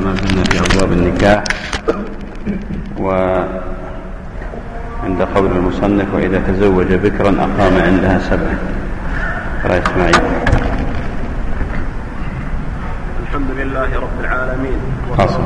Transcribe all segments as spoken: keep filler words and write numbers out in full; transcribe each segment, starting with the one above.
ما زلنا في أبواب النكاح، وعند قول المصنف وإذا تزوج بكرا أقام عندها سبعة. رأي إسماعيل. الحمد لله رب العالمين. حصل.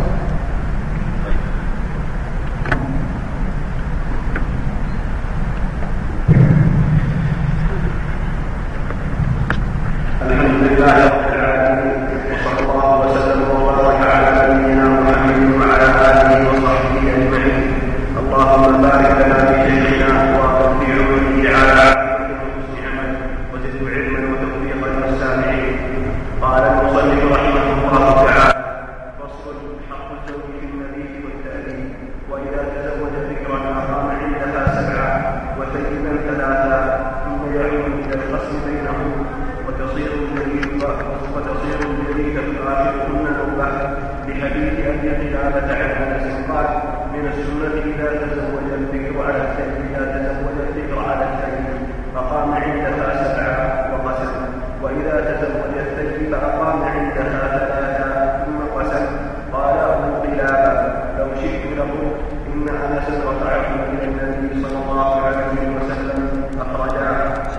الحمد لله رب العالمين، وصلى الله وسلم وبارك على نبينا محمد وعلى اله وصحبه اجمعين. اللهم بارك لنا في شيخنا وفي علومه على عمل وزد علما وتوفيقا للسامعين. قال المصنف رحمه الله تعالى: فصل: حق الزوج في المبيت والتأديب. واذا تزوج ذكرا اقام عندها سبعه وسيدا ثلاثا، ثم يعود الى القسم بينهم وتصير الجريدة وتصير الجريدة آخرهن نوبة، لحديث أبي قلابة عن أنس قال: من السنة إذا تزوج الذكر على الثيب إذا تزوج الذكر على الثيب فقام عندها سبعة وقسم، وإذا تزوج الثيب فأقام عندها ثلاثة ثم قسم. قال أبو قلابة: لو شئت لقلت إن أنس رفعه إلى النبي صلى الله عليه وسلم أخرجاه.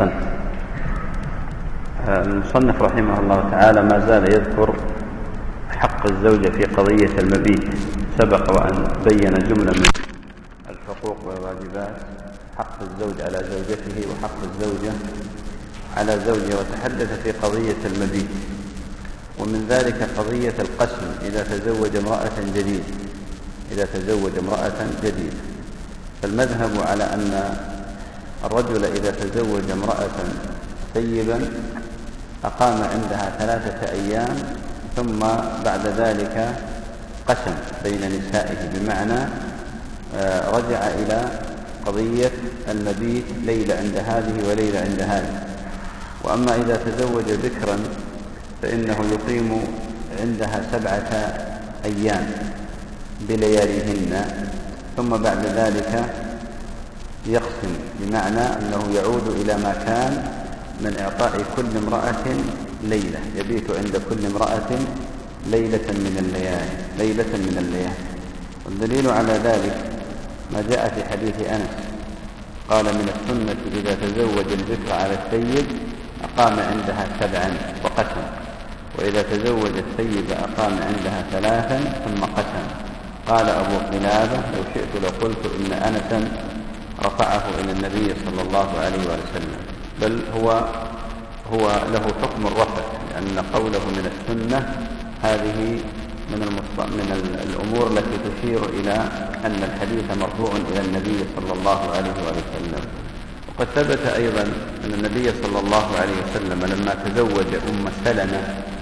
المصنف رحمه الله تعالى ما زال يذكر حق الزوجة في قضية المبيت. سبق وأن بين جملة من الحقوق والواجبات، حق الزوج على زوجته وحق الزوجة على زوجها، وتحدث في قضية المبيت، ومن ذلك قضية القسم إذا تزوج امرأة جديدة إذا تزوج امرأة جديدة فالمذهب على أن الرجل إذا تزوج امرأة ثيبا أقام عندها ثلاثة أيام، ثم بعد ذلك قسم بين نسائه، بمعنى رجع إلى قضية المبيت، ليلة عند هذه وليلة عند هذه. وأما إذا تزوج ذكرا فإنه يقيم عندها سبعة أيام بلياليهن، ثم بعد ذلك يقسم، بمعنى أنه يعود إلى ما كان من إعطاء كل امرأة ليلة، يبيت عند كل امرأة ليلة من الليالي ليلة من الليالي والدليل على ذلك ما جاء في حديث أنس قال: من السنة إذا تزوج الذكر على الثيب أقام عندها سبعا وقسم، وإذا تزوج الثيب أقام عندها ثلاثا ثم قسم. قال أبو قلابة: لو شئت لقلت إن أنسا رفعه إلى النبي صلى الله عليه وسلم، بل هو هو له حكم الرفع، لأن قوله من السنة هذه من من الأمور التي تشير إلى أن الحديث مرفوع إلى النبي صلى الله عليه وسلم. وقد ثبت أيضا أن النبي صلى الله عليه وسلم لما تزوج أم سلمة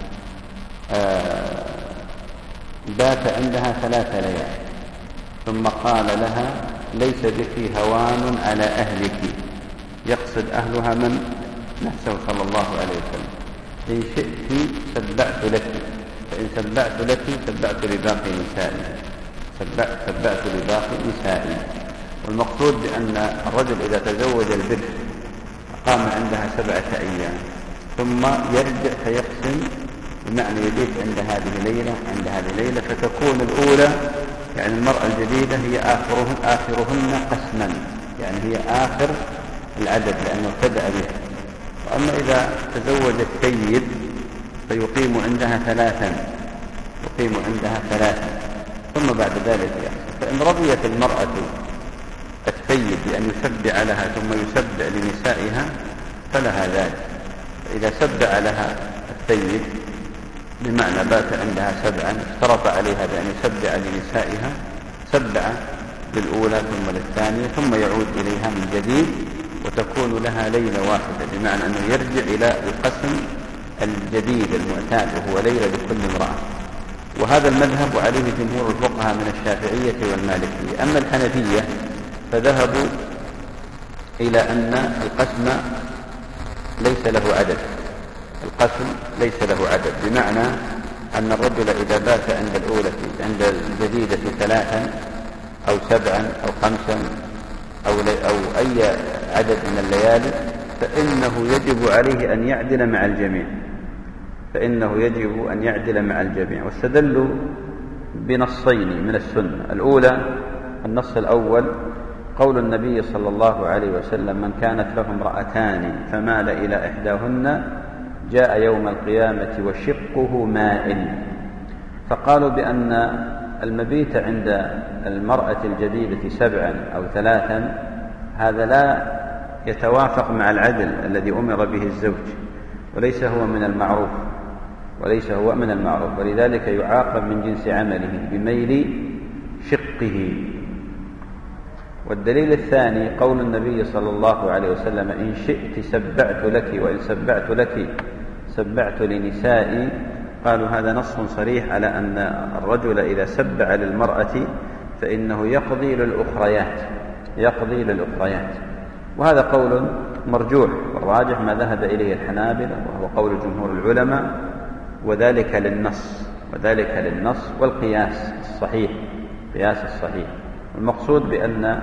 بات عندها ثلاث ليالي، ثم قال لها: ليس بك هوان على أهلك، يقصد أهلها من نفسه صلى الله عليه وسلم. إن شئت سبعت لك، فإن سبعت لك سبعت لباقي نسائي سبعت, سبعت لباقي نسائي والمقصود بأن الرجل إذا تزوج البكر أقام عندها سبعة أيام ثم يرجع فيقسم، بمعنى يبيت عند هذه ليلة عند هذه ليلة، فتكون الأولى يعني المرأة الجديدة هي آخرهن, آخرهن قسما، يعني هي آخر العدد لأنه ابتدأ بها. وأما إذا تزوج الثيب فيقيم عندها ثلاثا يقيم عندها ثلاثا ثم بعد ذلك يحصل. فإن رضيت المرأة الثيب بأن يسبع لها ثم يسبع لنسائها فلها ذلك. فإذا سبع لها الثيب بمعنى بات عندها سبعا، اشترط عليها بأن يسبع لنسائها، سبع للأولى ثم للثانية ثم يعود إليها من جديد، وتكون لها ليلة واحدة، بمعنى أنه يرجع إلى القسم الجديد المعتاد وهو ليلة لكل امرأة. وهذا المذهب وعليه جمهور الفقهاء من الشافعية والمالكية. أما الحنفية فذهبوا إلى أن القسم ليس له عدد القسم ليس له عدد بمعنى أن الرجل إذا بات عند الأولى عند الجديدة ثلاثا أو سبعا أو خمسا أو, أو أي عدد من الليالي فإنه يجب عليه أن يعدل مع الجميع فإنه يجب أن يعدل مع الجميع واستدلوا بنصين من السنة. الأولى النص الأول قول النبي صلى الله عليه وسلم: من كانت له امرأتان فمال إلى إحداهن جاء يوم القيامة وشقه مائل. فقالوا بأن المبيت عند المرأة الجديدة سبعا أو ثلاثا هذا لا يتوافق مع العدل الذي أمر به الزوج، وليس هو من المعروف وليس هو من المعروف ولذلك يعاقب من جنس عمله بميل شقه. والدليل الثاني قول النبي صلى الله عليه وسلم: إن شئت سبعت لك وإن سبعت لك سبعت لنسائي. قالوا هذا نص صريح على أن الرجل إذا سبع للمرأة فإنه يقضي للأخريات يقضي للأخريات وهذا قول مرجوح، والراجح ما ذهب إليه الحنابلة وهو قول جمهور العلماء، وذلك للنص وذلك للنص والقياس الصحيح قياس الصحيح. المقصود بأن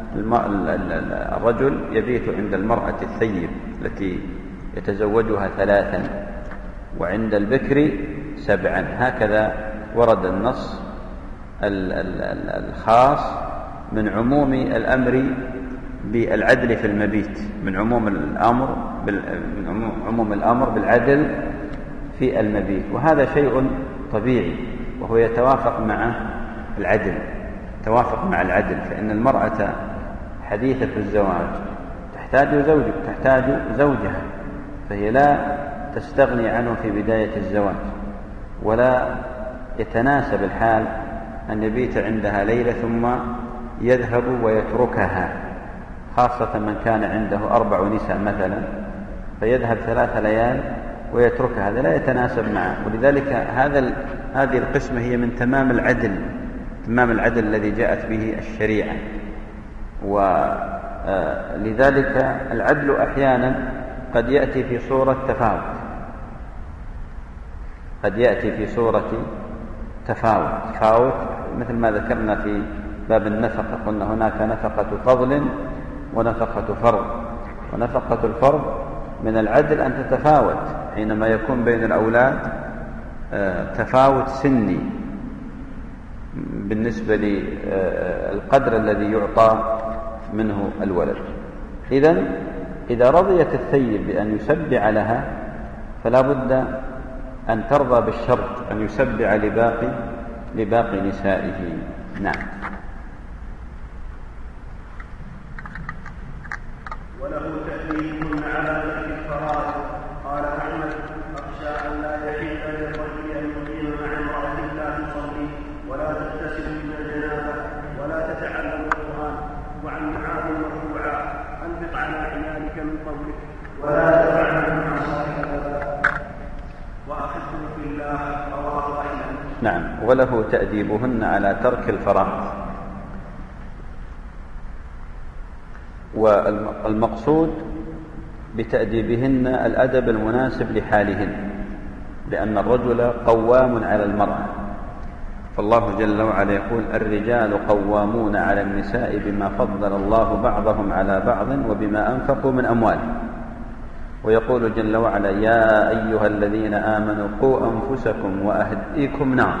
الرجل يبيت عند المرأة الثيب التي يتزوجها ثلاثا وعند البكر سبعا. هكذا ورد النص الخاص من عموم الأمر بالعدل في المبيت، من عموم الأمر من عموم الأمر بالعدل في المبيت، وهذا شيء طبيعي وهو يتوافق مع العدل توافق مع العدل فإن المرأة حديثة الزواج تحتاج زوج تحتاج زوجها، فهي لا تستغني عنه في بداية الزواج، ولا يتناسب الحال أن يبيت عندها ليلة ثم يذهب ويتركها، خاصة من كان عنده أربع نساء مثلا فيذهب ثلاث ليال ويتركها، هذا لا يتناسب معه. ولذلك هذا هذه القسمة هي من تمام العدل تمام العدل الذي جاءت به الشريعة. ولذلك العدل أحيانا قد يأتي في صورة تفاوت قد يأتي في صورة تفاوت تفاوت مثل ما ذكرنا في باب النفقة، قلنا هناك نفقة فضل ونفقة فرض، ونفقة الفرض من العدل أن تتفاوت حينما يكون بين الأولاد تفاوت سني بالنسبة للقدر الذي يعطى منه الولد. إذن إذا رضيت الثيب بأن يسبع لها فلا بد أن ترضى بالشرط أن يسبع لباقي لباقي نسائه. نعم. وله تأديب على ترك الفرائض. قال أحمد: أخشى أن لا يحل للرجل أن يقيم مع امرأة لا تصلي ولا تغتسل من الجنابة ولا تتعلم القرآن. وعن معاذ مرفوعا: أنفق على عيالك من قولك ولا تفعل مع صاحبك وأخذه في الله. رواه أحمد. نعم. وله تأديبهن على ترك الفرائض. والمقصود بتأديبهن الأدب المناسب لحالهن، لأن الرجل قوام على المرأة، فالله جل وعلا يقول: الرجال قوامون على النساء بما فضل الله بعضهم على بعض وبما أنفقوا من أموالهم. ويقول جل وعلا: يا أيها الذين آمنوا قوا أنفسكم وأهليكم نارا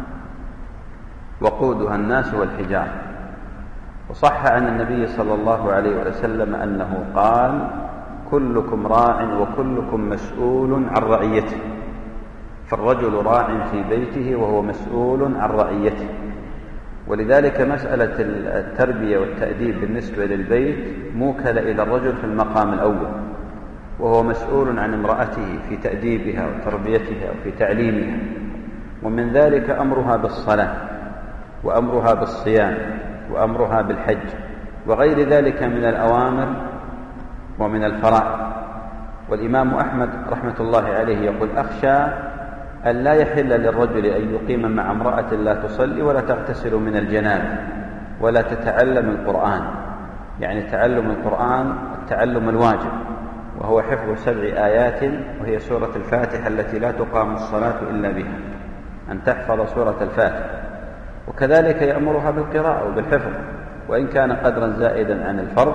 وقودها الناس والحجارة. وصح عن النبي صلى الله عليه وسلم أنه قال: كلكم راع وكلكم مسؤول عن رعيته. فالرجل راع في بيته وهو مسؤول عن رعيته. ولذلك مسألة التربية والتأديب بالنسبة للبيت موكلة إلى الرجل في المقام الأول، وهو مسؤول عن امرأته في تأديبها وتربيتها وفي تعليمها، ومن ذلك أمرها بالصلاة وأمرها بالصيام وأمرها بالحج وغير ذلك من الأوامر ومن الفرائض. والإمام أحمد رحمة الله عليه يقول: أخشى أن لا يحل للرجل أن يقيم مع امرأة لا تصلي ولا تغتسل من الجنابة ولا تتعلم القرآن، يعني تعلم القرآن التعلم الواجب، وهو حفظ سبع آيات وهي سورة الفاتحة التي لا تقام الصلاة إلا بها، أن تحفظ سورة الفاتحة. وكذلك يأمرها بالقراءة وبالحفظ وإن كان قدرا زائدا عن الفرض،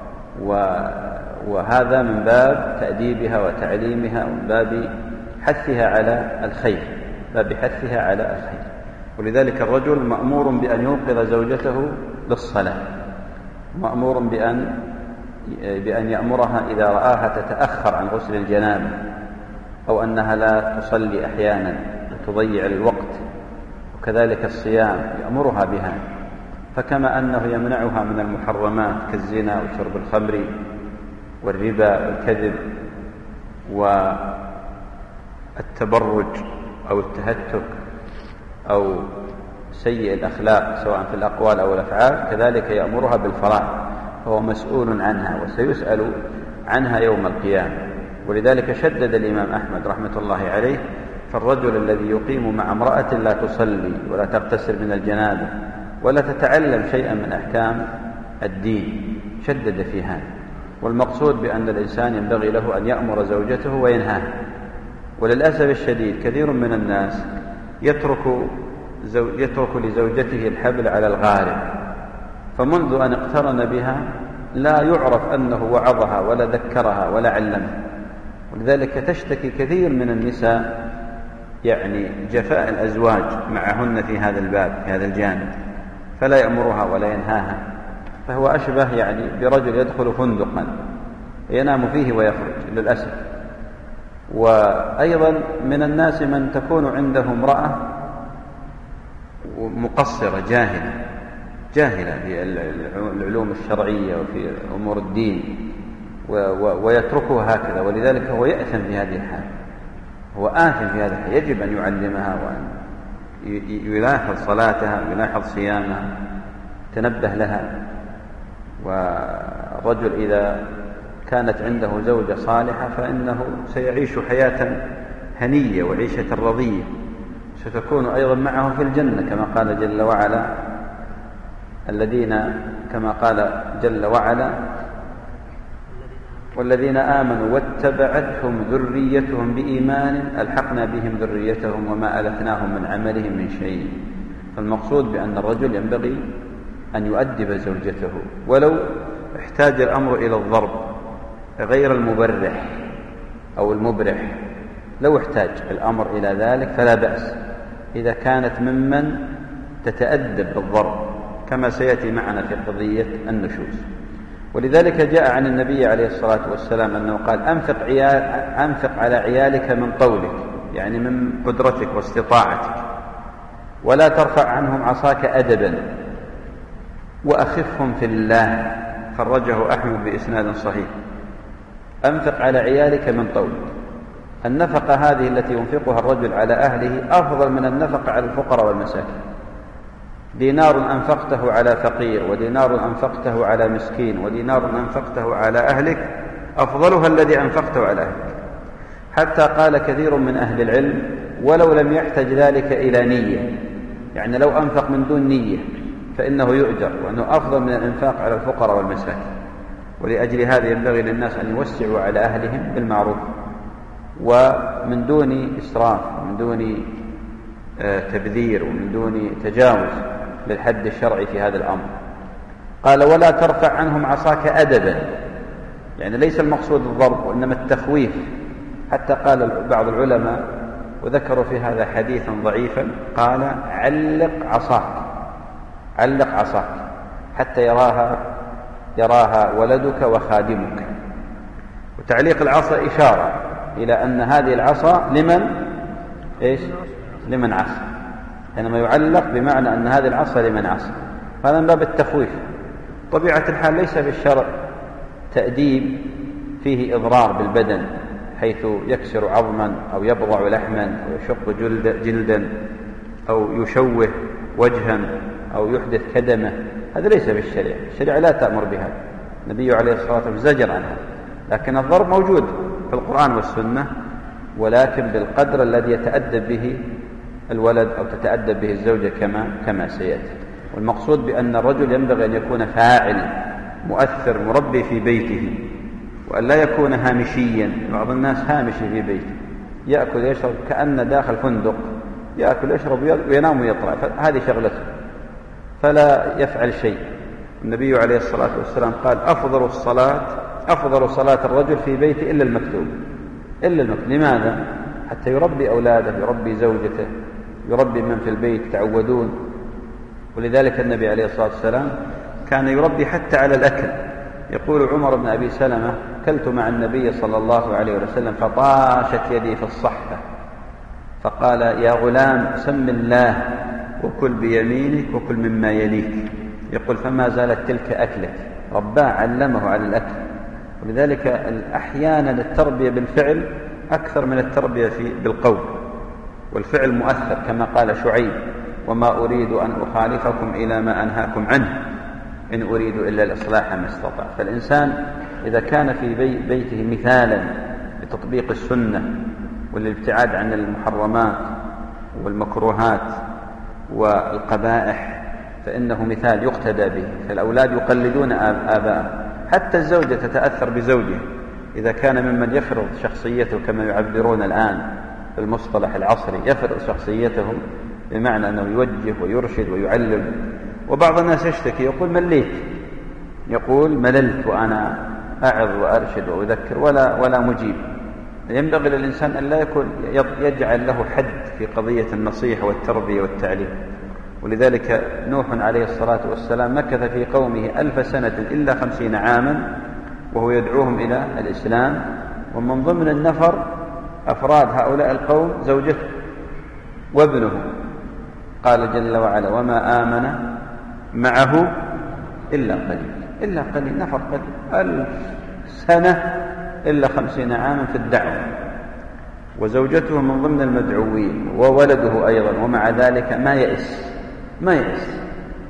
وهذا من باب تأديبها وتعليمها ومن باب حثها على الخير باب حثها على الخير. ولذلك الرجل مأمور بأن يوقظ زوجته للصلاة، مأمور بأن بأن يأمرها إذا رآها تتأخر عن غسل الجنابة أو أنها لا تصلي أحيانا وتضيع الوقت، وكذلك الصيام يأمرها بها. فكما أنه يمنعها من المحرمات كالزنا وشرب الخمر والربا والكذب والتبرج أو التهتك أو سيء الأخلاق سواء في الأقوال أو الأفعال، كذلك يأمرها بالفرائض، فهو مسؤول عنها وسيسأل عنها يوم القيامة. ولذلك شدد الإمام أحمد رحمة الله عليه فالرجل الذي يقيم مع امرأة لا تصلي ولا تغتسل من الجنابة ولا تتعلم شيئا من أحكام الدين شدد في هذا. والمقصود بأن الإنسان ينبغي له أن يأمر زوجته وينهاها. وللأسف الشديد كثير من الناس يترك, زو... يترك لزوجته الحبل على الغارب، فمنذ أن اقترن بها لا يعرف أنه وعظها ولا ذكرها ولا علمها. ولذلك تشتكي كثير من النساء يعني جفاء الأزواج معهن في هذا الباب في هذا الجانب، فلا يأمرها ولا ينهاها، فهو أشبه يعني برجل يدخل فندقا ينام فيه ويخرج للأسف. وأيضا من الناس من تكون عنده امرأة مقصرة جاهلة جاهلة في العلوم الشرعية وفي أمور الدين ويتركها هكذا، ولذلك هو يأثم في هذه الحال، هو آثم في هذا الحال. يجب أن يعلمها وأن يلاحظ صلاتها ويلاحظ صيامها، تنبه لها. والرجل إذا كانت عنده زوجة صالحة فإنه سيعيش حياة هنية وعيشة رضية، ستكون أيضا معه في الجنة كما قال جل وعلا الذين كما قال جل وعلا والذين آمنوا واتبعتهم ذريتهم بإيمان ألحقنا بهم ذريتهم وما ألتناهم من عملهم من شيء. فالمقصود بأن الرجل ينبغي أن يؤدب زوجته ولو احتاج الأمر إلى الضرب غير المبرح أو المبرح، لو احتاج الأمر إلى ذلك فلا بأس إذا كانت ممن تتأدب بالضرب كما سيأتي معنا في قضية النشوز. ولذلك جاء عن النبي عليه الصلاة والسلام أنه قال أنفق, عيال أنفق على عيالك من طولك، يعني من قدرتك واستطاعتك، ولا ترفع عنهم عصاك أدبا وأخفهم في الله. خرجه أحمد بإسناد صحيح. أنفق على عيالك من طولك. النفقة هذه التي ينفقها الرجل على أهله أفضل من النفقة على الفقراء والمساكين. دينار أنفقته على فقير ودينار أنفقته على مسكين ودينار أنفقته على أهلك أفضلها الذي أنفقته على أهلك. حتى قال كثير من أهل العلم ولو لم يحتج ذلك إلى نية، يعني لو أنفق من دون نية فإنه يؤجر، وأنه أفضل من الإنفاق على الفقراء والمساكين. ولأجل هذا ينبغي للناس أن يوسعوا على أهلهم بالمعروف ومن دون إسراف ومن دون تبذير ومن دون تجاوز للحد الشرعي في هذا الأمر. قال ولا ترفع عنهم عصاك أدبا، يعني ليس المقصود الضرب وإنما التخويف. حتى قال بعض العلماء وذكروا في هذا حديثا ضعيفا، قال علق عصاك علق عصاك حتى يراها يراها ولدك وخادمك. وتعليق العصا إشارة إلى أن هذه العصا لمن إيش؟ لمن عصى. حينما يعلق بمعنى أن هذه العصا لمن عصى، هذا من باب التخويف. طبيعة الحال ليس في الشرع تأديب فيه إضرار بالبدن حيث يكسر عظما أو يبضع لحما أو يشق جلد جلدا أو يشوه وجها أو يحدث كدمة، هذا ليس في الشريعة. الشريعة لا تأمر بهذا، النبي عليه الصلاة والسلام زجر عنها. لكن الضرب موجود في القرآن والسنة، ولكن بالقدر الذي يتأدب به الولد أو تتأدب به الزوجة كما كما سيأتي. والمقصود بأن الرجل ينبغي أن يكون فاعل مؤثر مربي في بيته، وأن لا يكون هامشيا. بعض الناس هامشي في بيته، يأكل يشرب كأن داخل فندق، يأكل يشرب وينام ويطلع، هذه شغلته فلا يفعل شيء. النبي عليه الصلاة والسلام قال أفضل الصلاة أفضل صلاة الرجل في بيته إلا المكتوب إلا المكتوب. لماذا؟ حتى يربي أولاده، يربي زوجته، يربي من في البيت تعودون. ولذلك النبي عليه الصلاة والسلام كان يربي حتى على الأكل. يقول عمر بن أبي سلمة: كلت مع النبي صلى الله عليه وسلم فطاشت يدي في الصحفة فقال: يا غلام سم الله وكل بيمينك وكل مما يليك. يقول: فما زالت تلك أكلك. رباه علمه على الأكل. ولذلك أحيانا التربية بالفعل أكثر من التربية في بالقول، والفعل مؤثر كما قال شعيب: وما أريد أن أخالفكم إلى ما أنهاكم عنه إن أريد إلا الإصلاح ما استطعت. فالإنسان إذا كان في بي بيته مثالا لتطبيق السنة والابتعاد عن المحرمات والمكروهات والقبائح فإنه مثال يقتدى به، فالأولاد يقلدون آباءهم. حتى الزوجة تتأثر بزوجها إذا كان ممن يفرض شخصيته كما يعبرون الآن في المصطلح العصري، يفرض شخصيته بمعنى أنه يوجه ويرشد ويعلم. وبعض الناس يشتكي يقول: مليت، يقول مللت وأنا أعظ وأرشد وأذكر ولا ولا مجيب. ينبغي للإنسان أن لا يكون يجعل له حد في قضية النصيحة والتربية والتعليم. ولذلك نوح عليه الصلاة والسلام مكث في قومه ألف سنة إلا خمسين عاما وهو يدعوهم إلى الإسلام. ومن ضمن النفر أفراد هؤلاء القوم زوجته وابنه. قال جل وعلا: وما آمن معه إلا قليل. إلا قليل، نفر قليل، ألف سنة إلا خمسين عاما في الدعوة، وزوجته من ضمن المدعوين وولده أيضا. ومع ذلك ما يئس ما يئس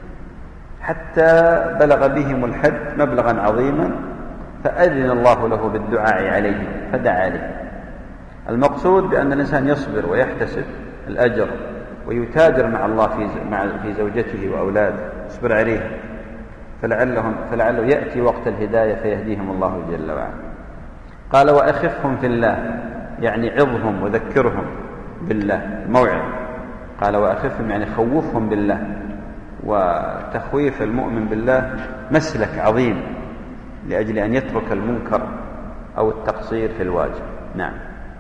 حتى بلغ بهم الحد مبلغا عظيما فأذن الله له بالدعاء عليهم فدعا له. المقصود بأن الإنسان يصبر ويحتسب الأجر ويتاجر مع الله في مع في زوجته وأولاده، يصبر عليهم فلعلهم فلعله يأتي وقت الهداية فيهديهم الله جل وعلا. قال: وأخفهم في الله، يعني عظهم وذكرهم بالله، موعظ. قال: وأخفهم يعني خوفهم بالله. وتخويف المؤمن بالله مسلك عظيم لأجل أن يترك المنكر أو التقصير في الواجب. نعم.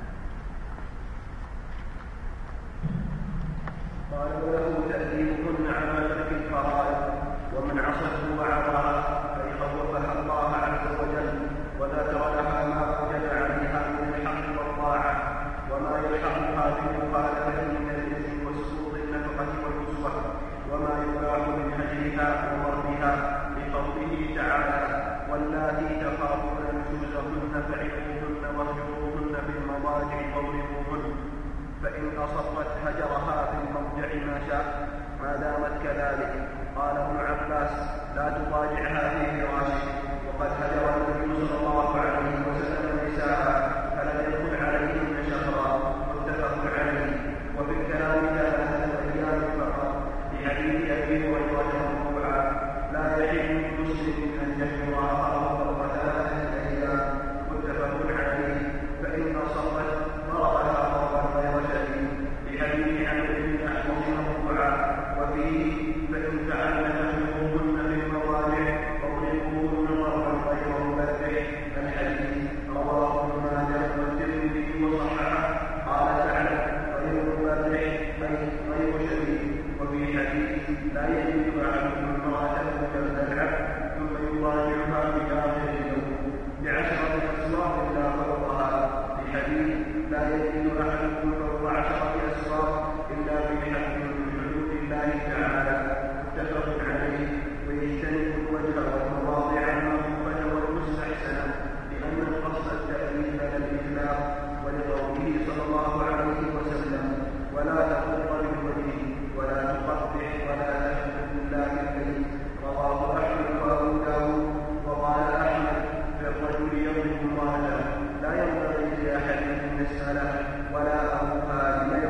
قال: وله تأديبهن على ترك الفرائض، ومن عصته وعصاها فيخوفها الله عز وجل وذكر لها ما وجد عليها من الحق والطاعة وما يلحقها بالمخالفة من الإثم والسوء النفقة والكسوة وما يباح من هجرها ومرضها، لقوله تعالى: واللاتي تخافون نشوزهن فعظوهن واهجروهن في المضاجع واضربوهن، فإن أصرت هجرها في المضجع ما شاء ما دامت كذلك. قال ابن عباس: لا تضاجعها في فراشك. وقد هجر النبي صلى الله عليه وسلم نساءها فلم يدخل عليهن شهرا، متفق عليه. وفي الكلام ثلاثة أيام فقط، لحديث أبي هريرة مرفوعا: لا يحل لمسلم أن يهجر أخاه فوق ثلاثة أيام، متفق عليه. فإن أصرت ضربها ضربا غير شديد، لحديث عمرو بن أحمد مرفوعا. وفيه: فإن فعلن فاهجروهن في المضاجع واضربوهن ضربا غير مبرح. الحديث رواه ابن ماجه والترمذي وصححه. قال تعالى: غير مبرح أي غير شديد. وفي حديث: لا يجد أحدكم امرأته جلد العبد ثم يضاجعها في آخر اليوم بعشرة أسواق لا فوقها، لحديث: لا يجد أحدكم فوق عشرة أسواق إلا بحق من حدود الله تعالى، متفق عليه. ويجتنب الوجه والمواضع المخوفة والمستحسنة، لأن القصد التأليف لا الإخلاق، ولقوله صلى الله عليه وسلم: ولا تغض بالوجه ولا تقبح ولا تشهد إلا بالبيت. رواه أحمد وأبو داود. وقال أحمد: في الرجل يضرب امرأته لا ينبغي لأحد أن يسأله ولا أبوها لم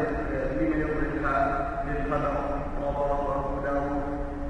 يضربها بالخبر. رواه أبو داود.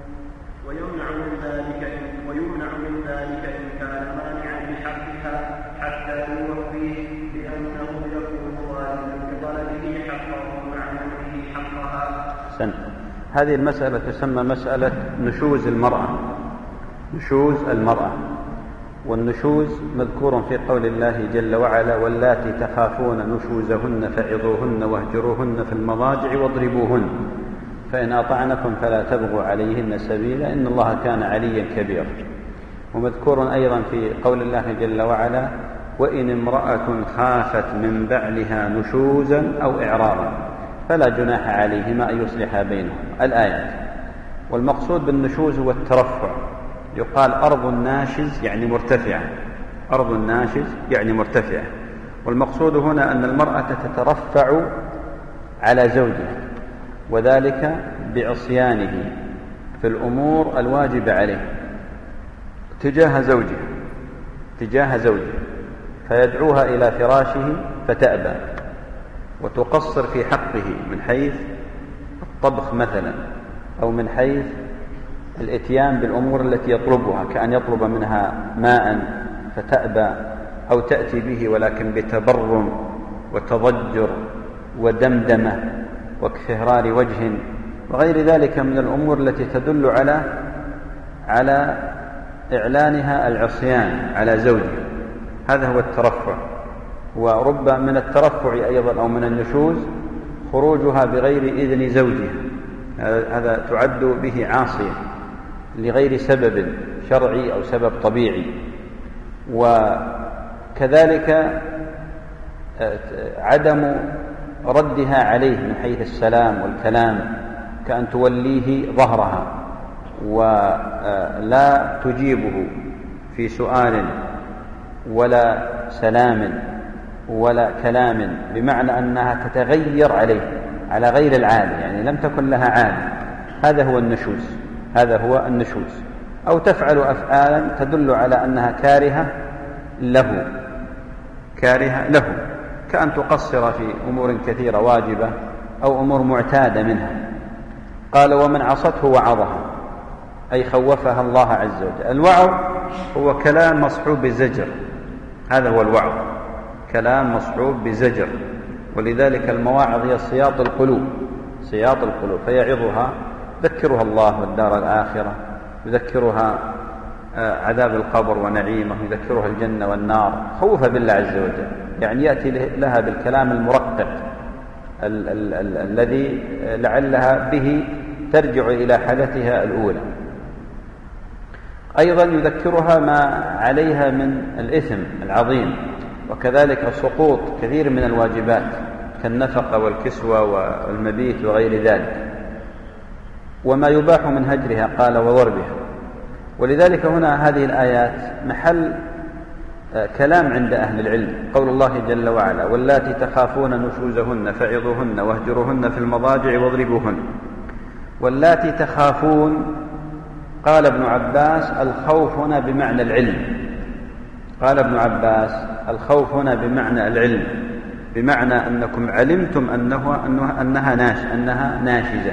ويمنع من ذلك ويمنع من ذلك إن كان مانعا بحقها حتى يوفيه، لأنه يكون ظالما بطلبه حقه مع منعه حقها. سنة. هذه المسألة تسمى مسألة نشوز المرأة. نشوز المرأة والنشوز مذكور في قول الله جل وعلا: واللاتي تخافون نشوزهن فعظوهن واهجروهن في المضاجع واضربوهن فإن أطعنكم فلا تبغوا عليهن سبيلا إن الله كان عليا كبيرا. ومذكور أيضا في قول الله جل وعلا: وإن امرأة خافت من بعلها نشوزا أو إعراضا فلا جناح عليهما أن يصلحا بينهم. الآيات. والمقصود بالنشوز هو الترفع، يقال أرض الناشز يعني مرتفعة، أرض الناشز يعني مرتفعة. والمقصود هنا أن المرأة تترفع على زوجها، وذلك بعصيانه في الأمور الواجبة عليه تجاه زوجها تجاه زوجها فيدعوها إلى فراشه فتأبى، وتقصر في حقه من حيث الطبخ مثلا، أو من حيث الإتيان بالأمور التي يطلبها، كأن يطلب منها ماء فتأبى، أو تأتي به ولكن بتبرم وتضجر ودمدمة واكفهرار وجه وغير ذلك من الأمور التي تدل على على إعلانها العصيان على زوجها. هذا هو الترفع. ورب من الترفع أيضا أو من النشوز خروجها بغير إذن زوجها، هذا تعد به عاصية لغير سبب شرعي أو سبب طبيعي. وكذلك عدم ردها عليه من حيث السلام والكلام، كأن توليه ظهرها ولا تجيبه في سؤال ولا سلام ولا كلام، بمعنى أنها تتغير عليه على غير العادة، يعني لم تكن لها عادة. هذا هو النشوز هذا هو النشوز. أو تفعل أفعالا تدل على أنها كارهة له كارهة له كأن تقصر في أمور كثيرة واجبة أو أمور معتادة منها. قال: ومن عصته وعظها، أي خوفها الله عز وجل. الوعظ هو كلام مصحوب بزجر، هذا هو الوعظ، كلام مصحوب بزجر. ولذلك المواعظ هي صياط القلوب صياط القلوب فيعظها، يذكرها الله والدار الآخرة، يذكرها عذاب القبر ونعيمه، يذكرها الجنة والنار، خوف بالله عز وجل، يعني يأتي لها بالكلام المرقق ال- ال- ال- الذي لعلها به ترجع إلى حالتها الأولى. أيضا يذكرها ما عليها من الإثم العظيم، وكذلك سقوط كثير من الواجبات كالنفقة والكسوة والمبيت وغير ذلك، وما يباح من هجرها قال وضربها. ولذلك هنا هذه الآيات محل كلام عند أهل العلم. قول الله جل وعلا: واللاتي تخافون نشوزهن فعظوهن واهجروهن في المضاجع واضربوهن. واللاتي تخافون، قال ابن عباس: الخوف هنا بمعنى العلم. قال ابن عباس: الخوف هنا بمعنى العلم، بمعنى أنكم علمتم أنه أنها, أنها, ناش أنها ناشزة،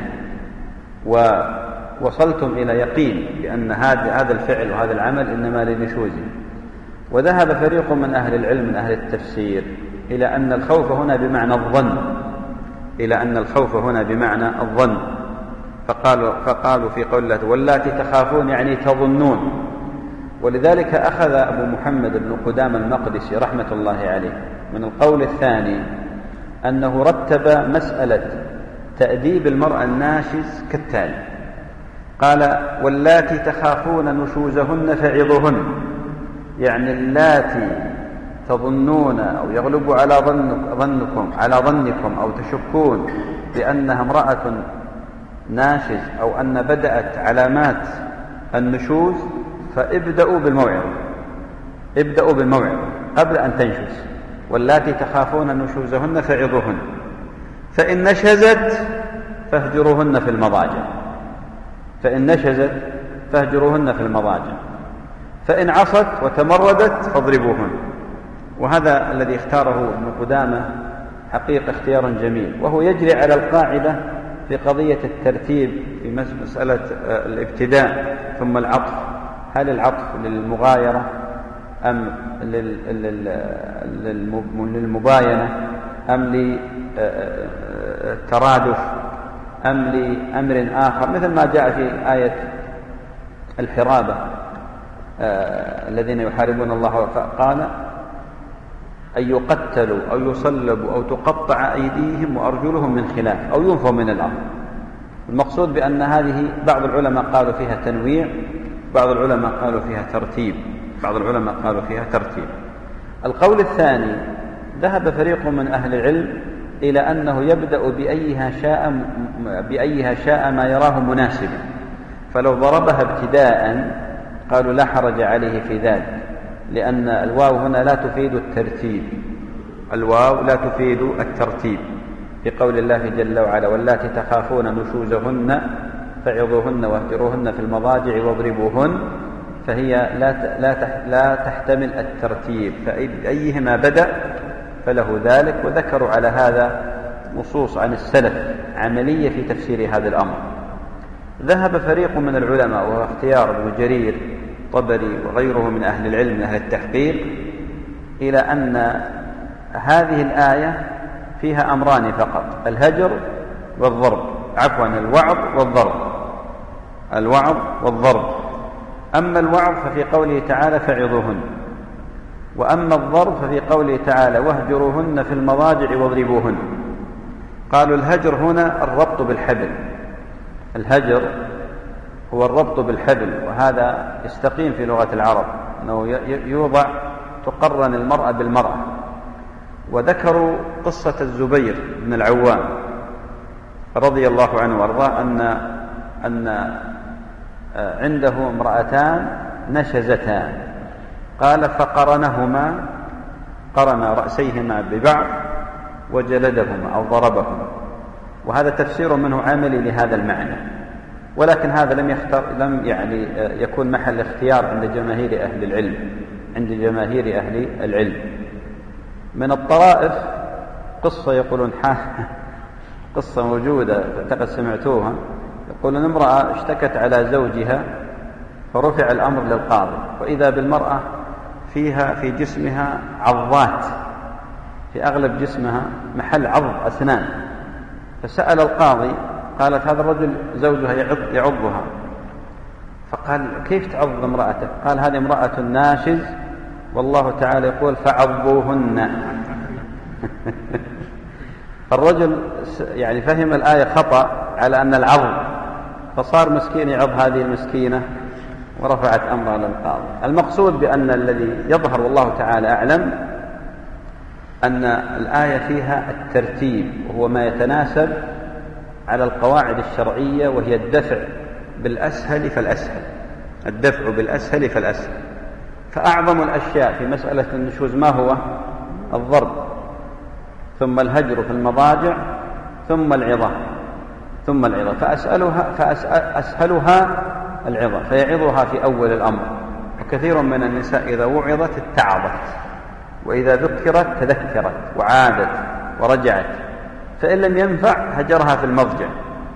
ووصلتم إلى يقين بأن هذا الفعل وهذا العمل إنما لنشوزه. وذهب فريق من أهل العلم من أهل التفسير إلى أن الخوف هنا بمعنى الظن إلى أن الخوف هنا بمعنى الظن فقالوا, فقالوا في قول الله: واللاتي تخافون يعني تظنون. ولذلك أخذ أبو محمد بن قدامة المقدسي رحمة الله عليه من القول الثاني أنه رتب مسألة تأديب المرأة الناشز كالتالي: قال: واللاتي تخافون نشوزهن فعظوهن، يعني اللاتي تظنون أو يغلب على ظنكم على ظنكم أو تشكون بأنها امرأة ناشز أو أن بدأت علامات النشوز، فابدأوا بالموعظة ابدأوا بالموعظة قبل أن تنشز. واللاتي تخافون نشوزهن فعظوهن، فإن نشزت فاهجروهن في المضاجع فإن نشزت فاهجروهن في المضاجع فإن عصت وتمردت فاضربوهن. وهذا الذي اختاره ابن قدامة حقيقة اختيار جميل، وهو يجري على القاعدة في قضية الترتيب في مسألة الابتداء ثم العطف. هل العطف للمغايرة أم للمباينة أم للترادف أم لأمر آخر، مثل ما جاء في آية الحرابة: آه الذين يحاربون الله قال أن يقتلوا أو يصلبوا أو تقطع أيديهم وأرجلهم من خلاف أو ينفوا من الأرض. المقصود بأن هذه بعض العلماء قالوا فيها تنويع، بعض العلماء قالوا فيها ترتيب، بعض العلماء قالوا فيها ترتيب. القول الثاني ذهب فريق من أهل العلم إلى أنه يبدأ بأيها شاء, بأيها شاء ما يراه مناسبا، فلو ضربها ابتداء قالوا لا حرج عليه في ذلك، لأن الواو هنا لا تفيد الترتيب، الواو لا تفيد الترتيب في قول الله جل وعلا واللاتي تخافون نشوزهن فعظوهن واهجروهن في المضاجع واضربوهن، فهي لا لا لا تحتمل الترتيب، فأيهما بدأ فله ذلك. وذكروا على هذا نصوص عن السلف عملية في تفسير هذا الأمر. ذهب فريق من العلماء وهو اختيار ابن جرير طبري وغيره من أهل العلم من أهل التحقيق إلى أن هذه الآية فيها أمران فقط، الهجر والضرب، عفوا الوعظ والضرب، الوعظ والضرب. أما الوعظ ففي قوله تعالى فعظوهن، وأما الضرب ففي قوله تعالى واهجروهن في المضاجع واضربوهن. قالوا الهجر هنا الربط بالحبل، الهجر هو الربط بالحبل، وهذا يستقيم في لغة العرب أنه يوضع تقرن المرأة بالمرأة. وذكروا قصة الزبير بن العوام رضي الله عنه وارضاه أن أن عنده امرأتان نشزتان، قال فقرنهما، قرن رأسيهما ببعض وجلدهما أو ضربهما، وهذا تفسير منه عملي لهذا المعنى، ولكن هذا لم يختار لم يعني يكون محل اختيار عند جماهير أهل العلم، عند جماهير أهل العلم. من الطرائف قصة يقولون قصة موجودة اعتقد سمعتوها، يقولون امرأة اشتكت على زوجها فرفع الأمر للقاضي، وإذا بالمرأة فيها في جسمها عضات، في أغلب جسمها محل عض أسنان، فسأل القاضي قالت هذا الرجل زوجها يعض يعضها، فقال كيف تعض امرأتك؟ قال هذه امرأة ناشز والله تعالى يقول فعضوهن. فالرجل يعني فهم الآية خطأ على أن العض، فصار مسكين يعض هذه المسكينة ورفعت أمرها للقاضي. المقصود بأن الذي يظهر والله تعالى أعلم أن الآية فيها الترتيب، وهو ما يتناسب على القواعد الشرعية، وهي الدفع بالأسهل فالأسهل، الدفع بالأسهل فالأسهل. فأعظم الأشياء في مسألة النشوز ما هو؟ الضرب، ثم الهجر في المضاجع، ثم العظة، ثم العظة، فأسألها فأسهلها العظة فيعظها في أول الأمر. وكثير من النساء إذا وعظت اتعظت، وإذا ذكرت تذكرت وعادت ورجعت، فإن لم ينفع هجرها في المضجع،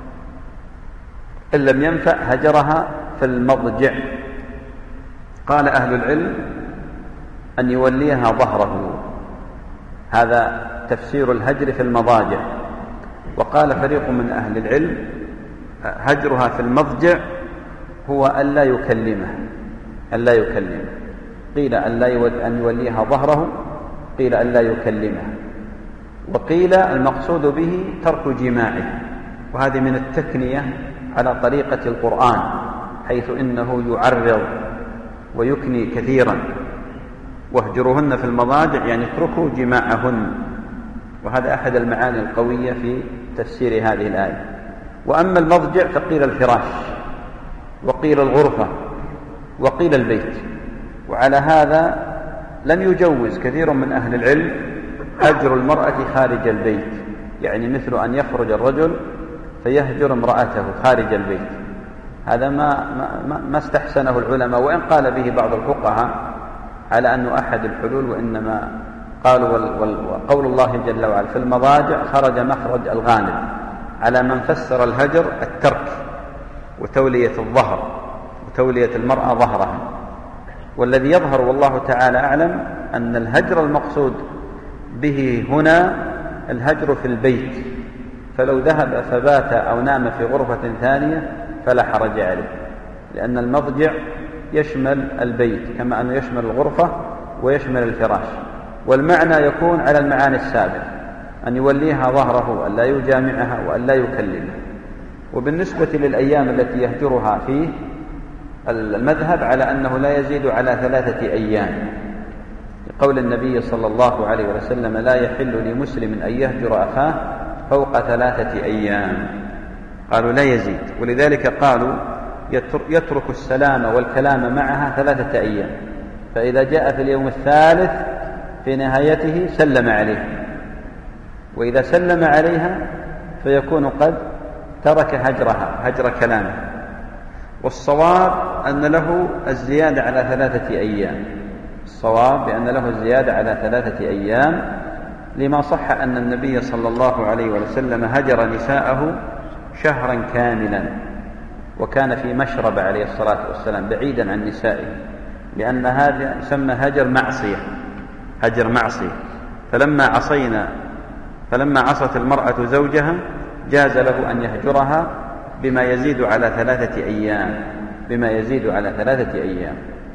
إن لم ينفع هجرها في المضجع. قال أهل العلم أن يوليها ظهره، هذا تفسير الهجر في المضاجع. وقال فريق من أهل العلم هجرها في المضجع هو أن لا يكلمه، أن لا يكلمه، قيل أن لا أن يوليها ظهره، قيل أن لا يكلمه، وقيل المقصود به ترك جماعه، وهذه من التكنية على طريقة القرآن، حيث إنه يعرض ويكني كثيرا. واهجروهن في المضاجع يعني اتركوا جماعهن، وهذا أحد المعاني القوية في تفسير هذه الآية. وأما المضجع فقيل الفراش، وقيل الغرفة، وقيل البيت. وعلى هذا لم يجوز كثير من أهل العلم هجر المرأة خارج البيت، يعني مثل أن يخرج الرجل فيهجر امرأته خارج البيت، هذا ما, ما, ما استحسنه العلماء، وإن قال به بعض الفقهاء على أنه أحد الحلول، وإنما قالوا وقول الله جل وعلا في المضاجع خرج مخرج الغالب على من فسر الهجر الترك وتولية الظهر وتولية المرأة ظهرها. والذي يظهر والله تعالى أعلم أن الهجر المقصود به هنا الهجر في البيت، فلو ذهب فبات أو نام في غرفة ثانية فلا حرج عليه، لأن المضجع يشمل البيت كما أنه يشمل الغرفة ويشمل الفراش، والمعنى يكون على المعاني السابقة، أن يوليها ظهره وأن لا يجامعها وأن لا يكلمها. وبالنسبة للأيام التي يهجرها فيه المذهب على أنه لا يزيد على ثلاثة أيام، لقول النبي صلى الله عليه وسلم: لا يحل لمسلم أن يهجر أخاه فوق ثلاثة أيام. قالوا لا يزيد، ولذلك قالوا يترك السلام والكلام معها ثلاثة أيام، فإذا جاء في اليوم الثالث في نهايته سلم عليها، وإذا سلم عليها فيكون قد ترك هجرها هجر كلامه. والصواب أن له الزيادة على ثلاثة أيام، الصواب بأن له الزيادة على ثلاثة أيام، لما صح أن النبي صلى الله عليه وسلم هجر نساءه شهرا كاملا، وكان في مشرب عليه الصلاة والسلام بعيدا عن نسائه، لأن هذا يسمى هجر معصية، هجر معصية. فلما عصينا فلما عصت المرأة زوجها جاز له أن يهجرها بما يزيد على ثلاثة أيام بما يزيد على ثلاثة أيام.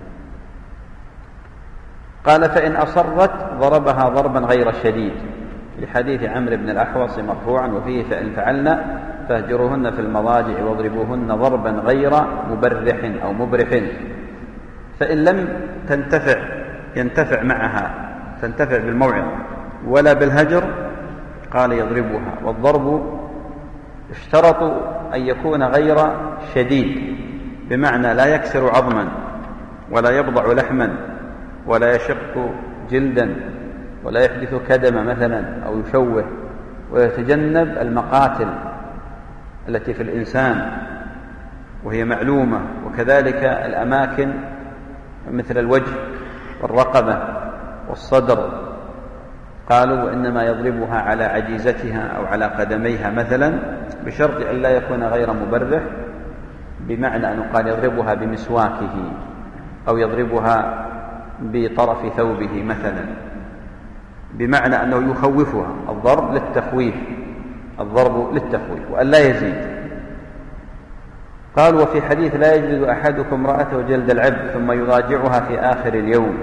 قال: فإن أصرت ضربها ضربا غير شديد، لحديث عمرو بن الأحوص مرفوعا: وفيه: فإن فعلن فاهجروهن في المضاجع واضربوهن ضربا غير مبرح أو مبرح. فإن لم تنتفع ينتفع معها تنتفع بالموعظة ولا بالهجر قال: يضربها. والضرب اشترطوا أن يكون غير شديد، بمعنى لا يكسر عظما ولا يبضع لحما ولا يشق جلدا ولا يحدث كدم مثلا أو يشوه، ويتجنب المقاتل التي في الإنسان وهي معلومة، وكذلك الأماكن مثل الوجه والرقبة والصدر. قالوا: وإنما يضربها على عجيزتها أو على قدميها مثلا، بشرط أن لا يكون غير مبرح، بمعنى أنه قال يضربها بمسواكه أو يضربها بطرف ثوبه مثلا، بمعنى أنه يخوفها. الضرب للتخويف الضرب للتخويف وأن لا يزيد. قال: وفي حديث: لا يجلد أحدكم امرأته جلد العبد ثم يضاجعها في آخر اليوم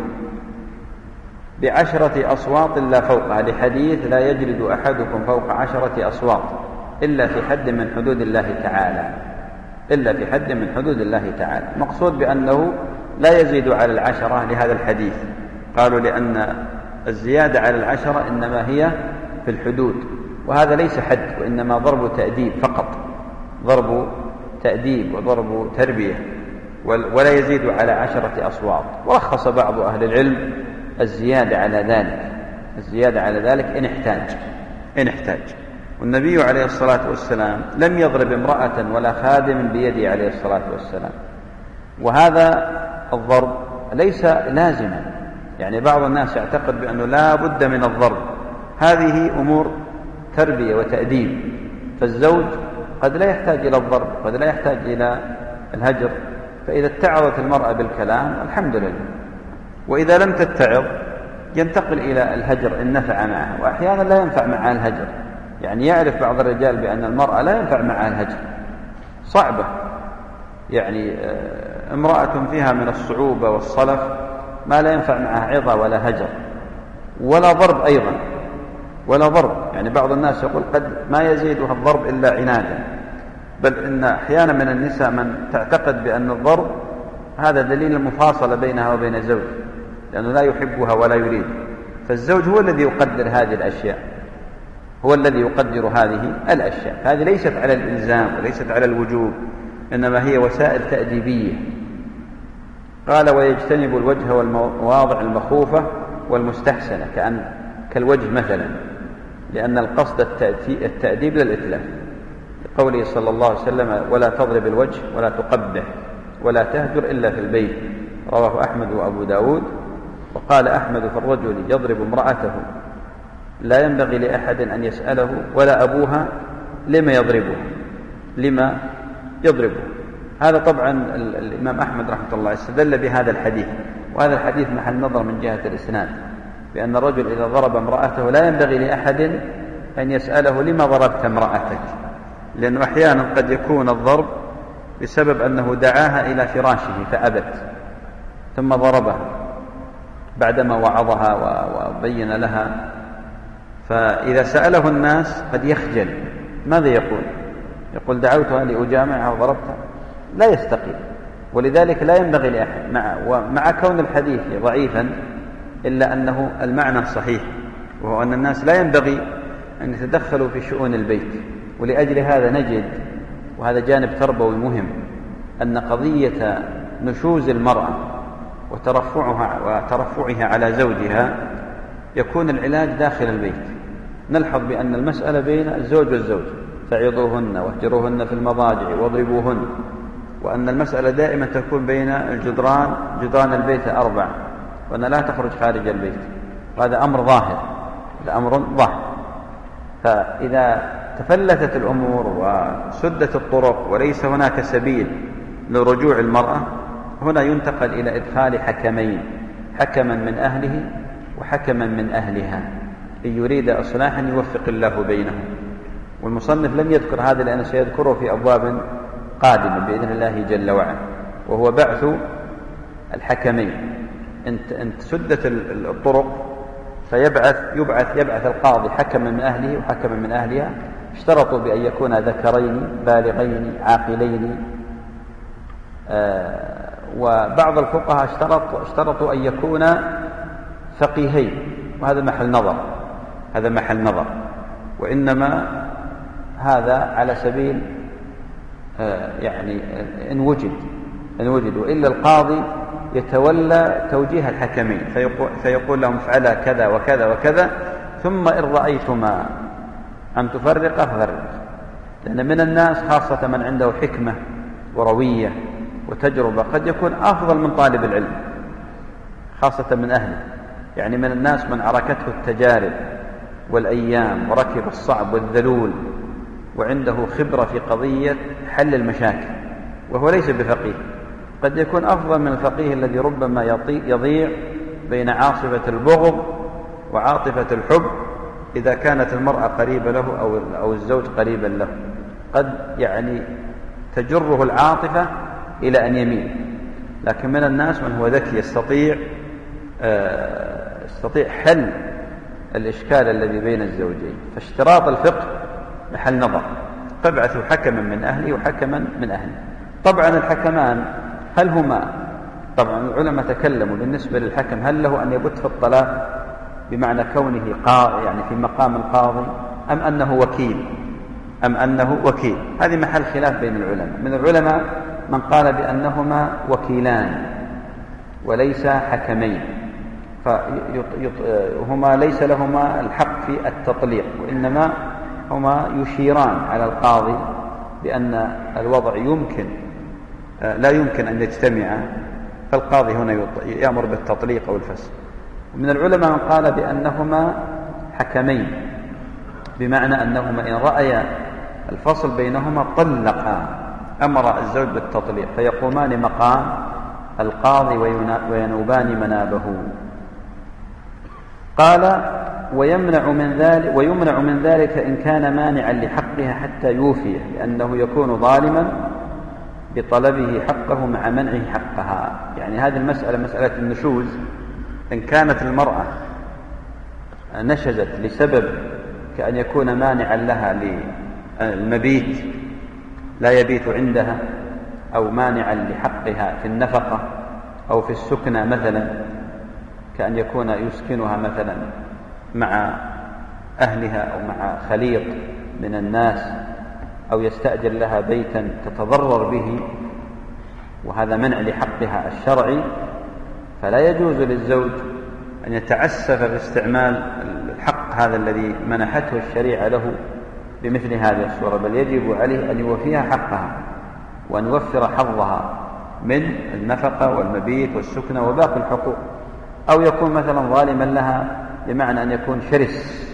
بعشرة أصواط لا فوقها، لحديث: لا يجلد أحدكم فوق عشرة أصواط إلا في حد من حدود الله تعالى إلا في حد من حدود الله تعالى. مقصود بأنه لا يزيد على العشرة لهذا الحديث. قالوا: لأن الزيادة على العشرة إنما هي في الحدود، وهذا ليس حد، وإنما ضرب تأديب فقط، ضرب تأديب وضرب تربية، ولا يزيد على عشرة أصوات. ورخص بعض أهل العلم الزيادة على ذلك الزيادة على ذلك إن احتاج إن احتاج والنبي عليه الصلاة والسلام لم يضرب امرأة ولا خادم بيده عليه الصلاة والسلام. وهذا الضرب ليس لازما، يعني بعض الناس يعتقد بأنه لا بد من الضرب. هذه أمور تربية وتأديب، فالزوج قد لا يحتاج إلى الضرب، قد لا يحتاج إلى الهجر، فإذا اتعظت المرأة بالكلام الحمد لله، وإذا لم تتعظ ينتقل إلى الهجر إن نفع معها. وأحيانا لا ينفع معها الهجر، يعني يعرف بعض الرجال بأن المرأة لا ينفع معها الهجر، صعبة، يعني امرأة فيها من الصعوبة والصلف ما لا ينفع معها عظة ولا هجر ولا ضرب أيضا ولا ضرب. يعني بعض الناس يقول قد ما يزيدها الضرب إلا عنادا، بل إن أحيانا من النساء من تعتقد بأن الضرب هذا دليل المفاصلة بينها وبين الزوج، لأنه لا يحبها ولا يريد. فالزوج هو الذي يقدر هذه الأشياء هو الذي يقدر هذه الأشياء هذه ليست على الإلزام وليست على الوجوب، إنما هي وسائل تأديبية. قال: ويجتنب الوجه والمواضع المخوفة والمستحسنة، كأن كالوجه مثلا، لأن القصد التأديب للإتلاف، لقوله صلى الله عليه وسلم: ولا تضرب الوجه ولا تقبح ولا تهجر إلا في البيت، رواه أحمد وأبو داود. وقال أحمد: في الرجل يضرب امرأته لا ينبغي لأحد أن يسأله ولا أبوها لما يضربه لما يضربه هذا طبعا الإمام أحمد رحمه الله استدل بهذا الحديث، وهذا الحديث محل نظر من جهة الإسناد، بأن الرجل إذا ضرب امرأته لا ينبغي لأحد أن يسأله لما ضربت امرأتك، لأنه أحيانا قد يكون الضرب بسبب أنه دعاها إلى فراشه فأبت ثم ضربها بعدما وعظها وبين لها، فإذا سأله الناس قد يخجل، ماذا يقول؟ يقول دعوتها لأجامعها وضربتها، لا يستقيم. ولذلك لا ينبغي لأحد مع, ومع كون الحديث ضعيفا إلا أنه المعنى صحيح، وهو أن الناس لا ينبغي أن يتدخلوا في شؤون البيت. ولأجل هذا نجد، وهذا جانب تربوي مهم، أن قضية نشوز المرأة وترفعها, وترفعها على زوجها يكون العلاج داخل البيت. نلحظ بأن المسألة بين الزوج والزوج، فعظوهن واهجروهن في المضاجع واضربوهن، وأن المسألة دائما تكون بين الجدران، جدران البيت أربع، وأن لا تخرج خارج البيت. وهذا أمر ظاهر، هذا أمر ظاهر. فإذا تفلتت الأمور وسدت الطرق وليس هناك سبيل لرجوع المرأة، هنا ينتقل إلى إدخال حكمين، حكما من أهله وحكما من أهلها، إن يريد إصلاحا يوفق الله بينهم. والمصنف لم يذكر هذا لأنه سيذكره في أبواب قادمة بإذن الله جل وعلا، وهو بعث الحكمين. إن سدت الطرق فيبعث يبعث يبعث القاضي حكما من أهله وحكما من أهلها. اشترطوا بأن يكون ذكرين بالغين عاقلين، آه وبعض الفقهاء اشترطوا, اشترطوا أن يكون فقيهين، وهذا محل نظر، هذا محل نظر وإنما هذا على سبيل آه يعني إن وجد إن وجد وإلا القاضي يتولى توجيه الحكمين، فيقول, فيقول لهم افعلا كذا وكذا وكذا، ثم إن رأيتما أن تفرق ففرق. لأن من الناس خاصة من عنده حكمة وروية وتجربة قد يكون أفضل من طالب العلم، خاصة من أهله. يعني من الناس من عركته التجارب والأيام وركب الصعب والذلول، وعنده خبرة في قضية حل المشاكل، وهو ليس بفقيه. قد يكون أفضل من الفقيه الذي ربما يضيع بين عاصفة البغض وعاطفة الحب إذا كانت المرأة قريبة له أو الزوج قريبا له. قد يعني تجره العاطفة إلى أن يميل. لكن من الناس من هو ذكي يستطيع يستطيع حل الإشكال الذي بين الزوجين. فاشتراط الفقه محل نظر، فابعثوا حكما من أهله وحكما من أهله. طبعا الحكمان هل هما، طبعا العلماء تكلموا بالنسبة للحكم هل له أن يبت في الطلاق بمعنى كونه قاضي يعني في مقام القاضي، أم أنه وكيل أم أنه وكيل. هذه محل خلاف بين العلماء. من العلماء من قال بأنهما وكيلان وليس حكمين، فهما ليس لهما الحق في التطليق، وإنما هما يشيران على القاضي بأن الوضع يمكن لا يمكن أن يجتمع، فالقاضي هنا يأمر بالتطليق أو الفسخ. ومن العلماء من قال بأنهما حكمين، بمعنى أنهما إن رأيا الفصل بينهما طلقا، أمر الزوج بالتطليق، فيقومان مقام القاضي وينوبان منابه. قال ويمنع من ذلك ويمنع من ذلك إن كان مانعا لحقها حتى يوفيه، لأنه يكون ظالما بطلبه حقه مع منعه حقها. يعني هذه المسألة مسألة النشوز، إن كانت المرأة نشزت لسبب كأن يكون مانعا لها للمبيت لا يبيت عندها، أو مانعا لحقها في النفقة أو في السكنة مثلا، كأن يكون يسكنها مثلا مع أهلها أو مع خليط من الناس، أو يستأجر لها بيتا تتضرر به، وهذا منع لحقها الشرعي، فلا يجوز للزوج أن يتعسف باستعمال الحق هذا الذي منحته الشريعة له بمثل هذه الصورة، بل يجب عليه أن يوفيها حقها وأن يوفر حظها من النفقة والمبيت والسكنة وباقي الحقوق. أو يكون مثلا ظالما لها بمعنى أن يكون شرس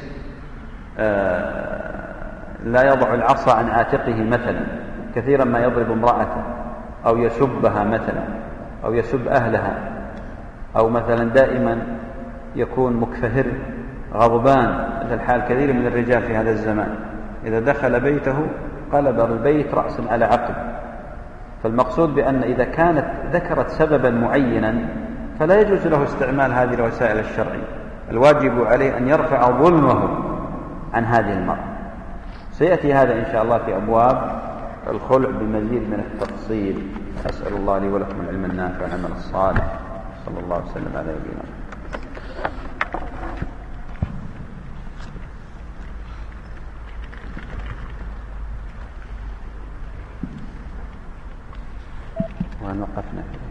لا يضع العصا عن عاتقه مثلا، كثيرا ما يضرب امرأته أو يسبها مثلا أو يسب أهلها، أو مثلا دائما يكون مكفهر غضبان، مثل حال كثير من الرجال في هذا الزمان، إذا دخل بيته قلب البيت رأسا على عقب. فالمقصود بأن إذا كانت ذكرت سببا معينا فلا يجوز له استعمال هذه الوسائل الشرعية. الواجب عليه أن يرفع ظلمه عن هذه المرأة. سيأتي هذا إن شاء الله في أبواب الخلع بمزيد من التفصيل. أسأل الله لي ولكم العلم النافع والعمل الصالح. صلى الله وسلم على نبينا. وأن وقفنا